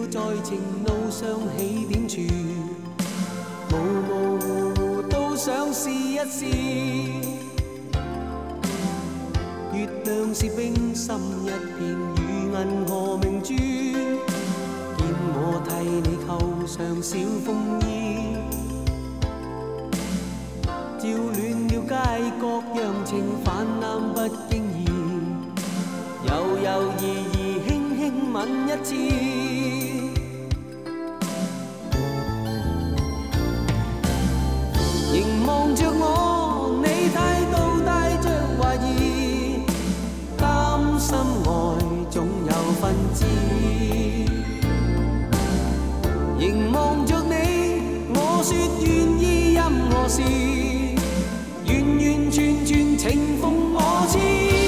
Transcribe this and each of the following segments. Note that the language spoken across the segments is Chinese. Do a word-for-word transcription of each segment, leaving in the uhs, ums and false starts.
在情路上起點處，模模糊糊都想試一試。月亮是冰心一片，如銀河明珠，見我替你扣上小風衣，照暖了街角，讓情泛濫不經意，猶猶豫豫輕輕吻一次。凝望着我，你態度帶着懷疑，擔心愛總有分支。凝望着你，我說願意任何事，完完全全情奉我知。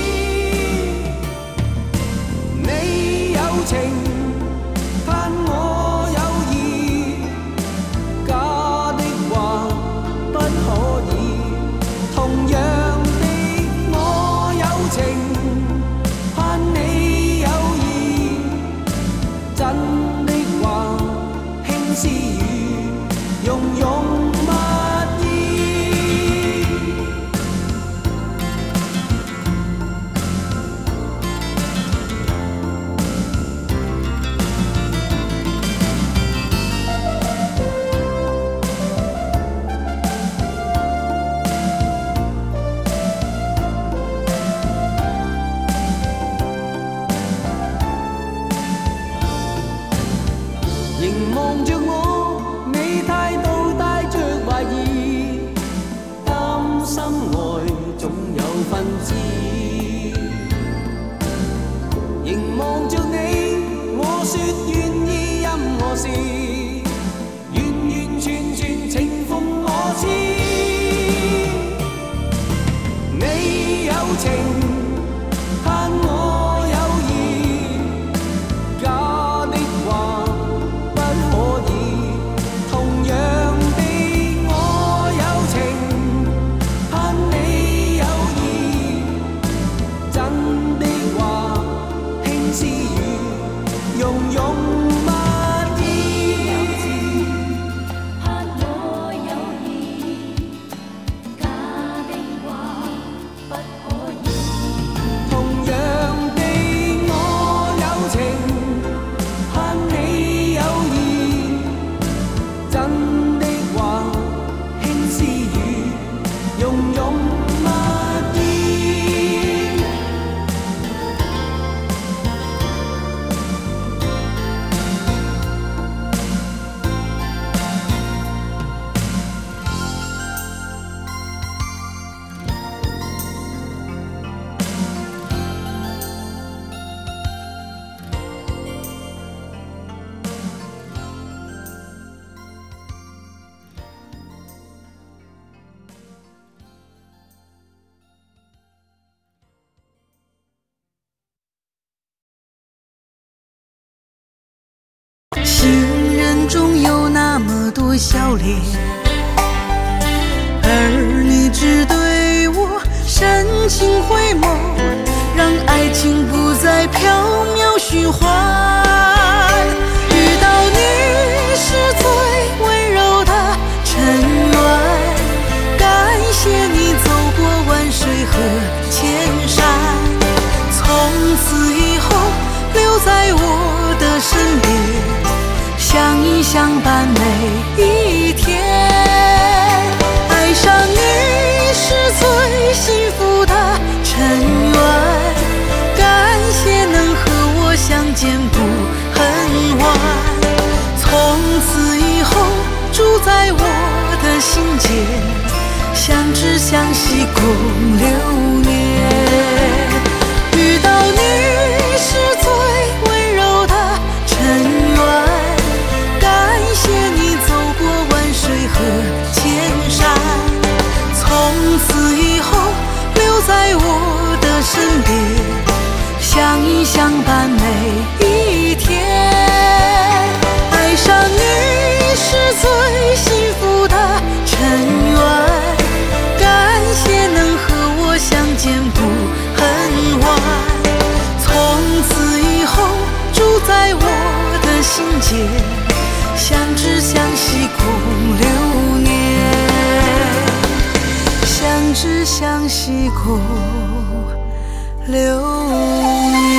你有情，盼我有意，假的話不可以。同樣的，我有情，盼你有意，真的話輕絲語，融融蜜意。凝望着我，你態度帶着懷疑，擔心愛總有分支。凝望着你，我說願意任何事，完完全全情奉我知。你有情，盼我有意，假的話不可以。同樣的，我有情，盼你有意，真的話輕絲語，融融蜜意。 盼我有意，假的話不可以。 同樣的，我有情，盼你有意，真的話輕絲語，融融蜜意。 行人中有那么多笑脸，而你只对我深情回眸，让爱情不再缥缈虚幻。遇到你是最温柔的尘缘，感谢你走过万水和千山，从此以后留在我的身边，相依相伴每一天。爱上你是最幸福的尘缘，感谢能和我相见不很晚。从此以后住在我的心间，相知相惜共流年。遇到你是最温柔的尘缘，感谢你走过万水和千山，从此以后留在我的身边，相依相伴每一天。爱上你是最幸福的尘缘，感谢能和我相见不很晚。从此以后住在我的的心结，相知相惜共流年，相知相惜共流年。